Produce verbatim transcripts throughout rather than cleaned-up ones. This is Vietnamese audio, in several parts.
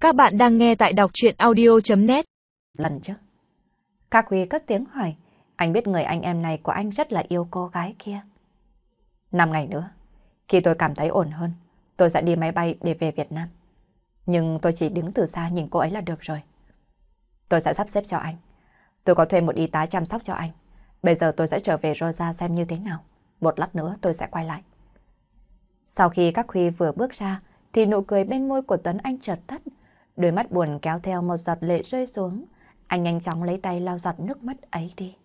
Các bạn đang nghe tại đọc truyện audio chấm net. Lần trước, Các Huy cất tiếng hỏi, anh biết người anh em này của anh rất là yêu cô gái kia. Năm ngày nữa, khi tôi cảm thấy ổn hơn, tôi sẽ đi máy bay để về Việt Nam. Nhưng tôi chỉ đứng từ xa nhìn cô ấy là được rồi. Tôi sẽ sắp xếp cho anh. Tôi có thuê một y tá chăm sóc cho anh. Bây giờ tôi sẽ trở về Rosa xem như thế nào. Một lát nữa tôi sẽ quay lại. Sau khi Các Huy vừa bước ra, thì nụ cười bên môi của Tuấn Anh chợt tắt. Đôi mắt buồn kéo theo một giọt lệ rơi xuống. Anh nhanh chóng lấy tay lau giọt nước mắt ấy đi.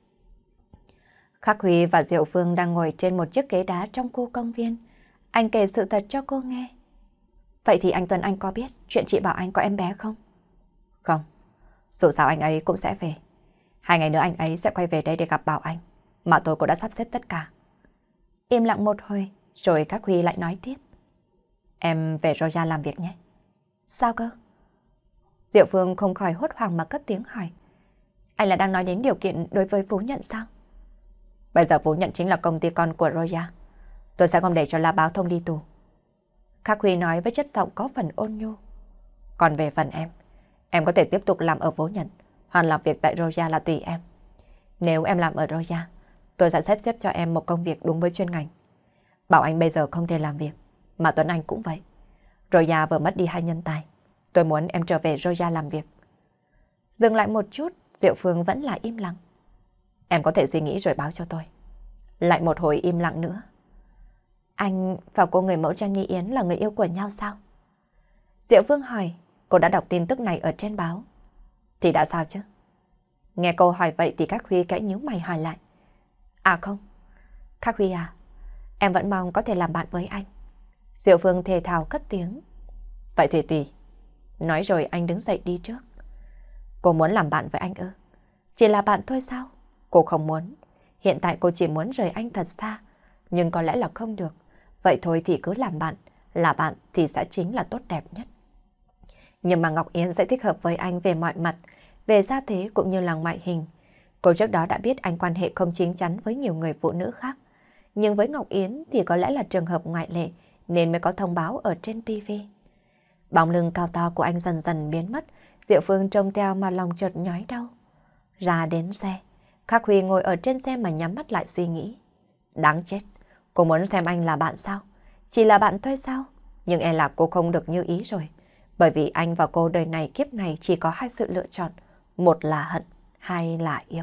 Khắc Huy và Diệu Phương đang ngồi trên một chiếc ghế đá trong khu công viên. Anh kể sự thật cho cô nghe. Vậy thì anh Tuấn Anh có biết chuyện chị bảo anh có em bé không? Không. Dù sao anh ấy cũng sẽ về. Hai ngày nữa anh ấy sẽ quay về đây để gặp Bảo Anh. Mà tôi cũng đã sắp xếp tất cả. Im lặng một hồi, rồi Khắc Huy lại nói tiếp. Em về Roja làm việc nhé. Sao cơ? Diệu Phương không khỏi hốt hoảng mà cất tiếng hỏi. Anh là đang nói đến điều kiện đối với Phú Nhận sao? Bây giờ Phú Nhận chính là công ty con của Roja. Tôi sẽ không để cho La Báo Thông đi tù. Khắc Huy nói với chất giọng có phần ôn nhu. Còn về phần em, em có thể tiếp tục làm ở Phú Nhận hoặc làm việc tại Roja là tùy em. Nếu em làm ở Roja, tôi sẽ sắp xếp cho em một công việc đúng với chuyên ngành. Bảo Anh bây giờ không thể làm việc, mà Tuấn Anh cũng vậy. Roja vừa mất đi hai nhân tài. Tôi muốn em trở về Roja làm việc. Dừng lại một chút, Diệu Phương vẫn là im lặng. Em có thể suy nghĩ rồi báo cho tôi. Lại một hồi im lặng nữa. Anh và cô người mẫu Trang Nhi Yến là người yêu của nhau sao? Diệu Phương hỏi, cô đã đọc tin tức này ở trên báo. Thì đã sao chứ? Nghe cô hỏi vậy thì Các Huy kẽ nhíu mày hỏi lại. À không, Các Huy à, em vẫn mong có thể làm bạn với anh. Diệu Phương thề thào cất tiếng. Vậy thì tùy. Nói rồi anh đứng dậy đi trước. Cô muốn làm bạn với anh ư? Chỉ là bạn thôi sao? Cô không muốn. Hiện tại cô chỉ muốn rời anh thật xa. Nhưng có lẽ là không được. Vậy thôi thì cứ làm bạn. Là bạn thì sẽ chính là tốt đẹp nhất. Nhưng mà Ngọc Yến sẽ thích hợp với anh về mọi mặt. Về gia thế cũng như là ngoại hình. Cô trước đó đã biết anh quan hệ không chính chắn với nhiều người phụ nữ khác. Nhưng với Ngọc Yến thì có lẽ là trường hợp ngoại lệ. Nên mới có thông báo ở trên tivi. Bóng lưng cao to của anh dần dần biến mất. Diệu Phương trông theo mà lòng chợt nhói đau. Ra đến xe. Khắc Huy ngồi ở trên xe mà nhắm mắt lại suy nghĩ. Đáng chết. Cô muốn xem anh là bạn sao? Chỉ là bạn thôi sao? Nhưng e là cô không được như ý rồi. Bởi vì anh và cô đời này kiếp này chỉ có hai sự lựa chọn. Một là hận, hai là yêu.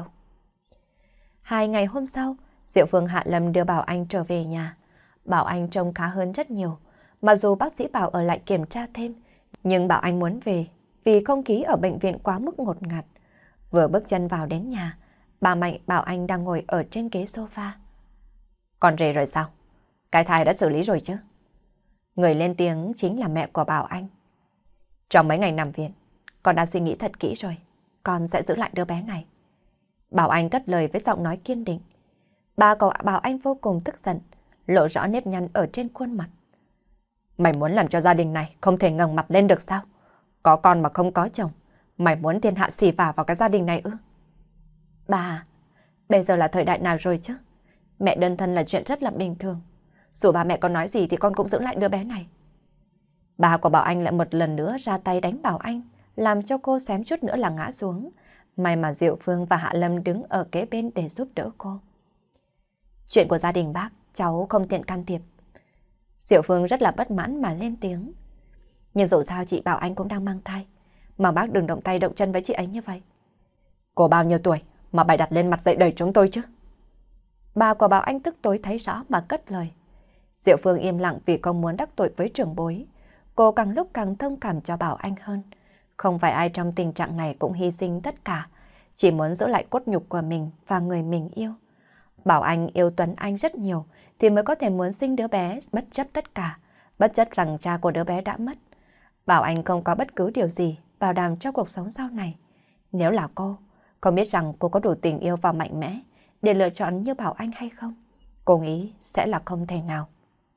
Hai ngày hôm sau, Diệu Phương hạ lâm đưa Bảo Anh trở về nhà. Bảo Anh trông khá hơn rất nhiều. Mặc dù bác sĩ bảo ở lại kiểm tra thêm, nhưng Bảo Anh muốn về vì không khí ở bệnh viện quá mức ngột ngạt. Vừa bước chân vào đến nhà, bà Mạnh Bảo Anh đang ngồi ở trên ghế sofa. Con rể rồi sao? Cái thai đã xử lý rồi chứ? Người lên tiếng chính là mẹ của Bảo Anh. Trong mấy ngày nằm viện, con đã suy nghĩ thật kỹ rồi. Con sẽ giữ lại đứa bé này. Bảo Anh cất lời với giọng nói kiên định. Bà của Bảo Anh vô cùng tức giận, lộ rõ nếp nhăn ở trên khuôn mặt. Mày muốn làm cho gia đình này không thể ngẩng mặt lên được sao? Có con mà không có chồng. Mày muốn thiên hạ xì vả vào cái gia đình này ư? Bà, bây giờ là thời đại nào rồi chứ? Mẹ đơn thân là chuyện rất là bình thường. Dù bà mẹ có nói gì thì con cũng giữ lại đứa bé này. Bà của Bảo Anh lại một lần nữa ra tay đánh Bảo Anh, làm cho cô xém chút nữa là ngã xuống. May mà Diệu Phương và Hạ Lâm đứng ở kế bên để giúp đỡ cô. Chuyện của gia đình bác, cháu không tiện can thiệp. Diệu Phương rất là bất mãn mà lên tiếng. Nhưng dù sao chị Bảo Anh cũng đang mang thai. Mà bác đừng động tay động chân với chị ấy như vậy. Cô bao nhiêu tuổi mà bày đặt lên mặt dạy đời chúng tôi chứ? Bà của Bảo Anh tức tối thấy rõ mà cất lời. Diệu Phương im lặng vì không muốn đắc tội với trưởng bối. Cô càng lúc càng thông cảm cho Bảo Anh hơn. Không phải ai trong tình trạng này cũng hy sinh tất cả. Chỉ muốn giữ lại cốt nhục của mình và người mình yêu. Bảo Anh yêu Tuấn Anh rất nhiều thì mới có thể muốn sinh đứa bé bất chấp tất cả. Bất chấp rằng cha của đứa bé đã mất. Bảo Anh không có bất cứ điều gì bảo đảm cho cuộc sống sau này. Nếu là cô, không biết rằng cô có đủ tình yêu và mạnh mẽ để lựa chọn như Bảo Anh hay không? Cô nghĩ sẽ là không thể nào.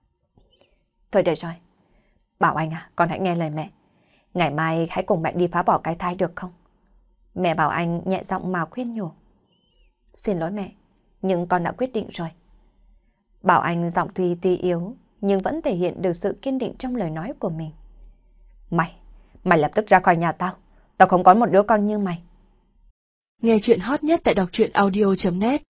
Thôi được rồi. Bảo Anh à, con hãy nghe lời mẹ. Ngày mai hãy cùng mẹ đi phá bỏ cái thai được không? Mẹ Bảo Anh nhẹ giọng mà khuyên nhủ. Xin lỗi mẹ, nhưng con đã quyết định rồi. Bảo Anh giọng tuy tuy yếu, nhưng vẫn thể hiện được sự kiên định trong lời nói của mình. Mày, Mày lập tức ra khỏi nhà tao. Tao không có một đứa con như mày. Nghe chuyện hot nhất tại đọc truyện audio chấm net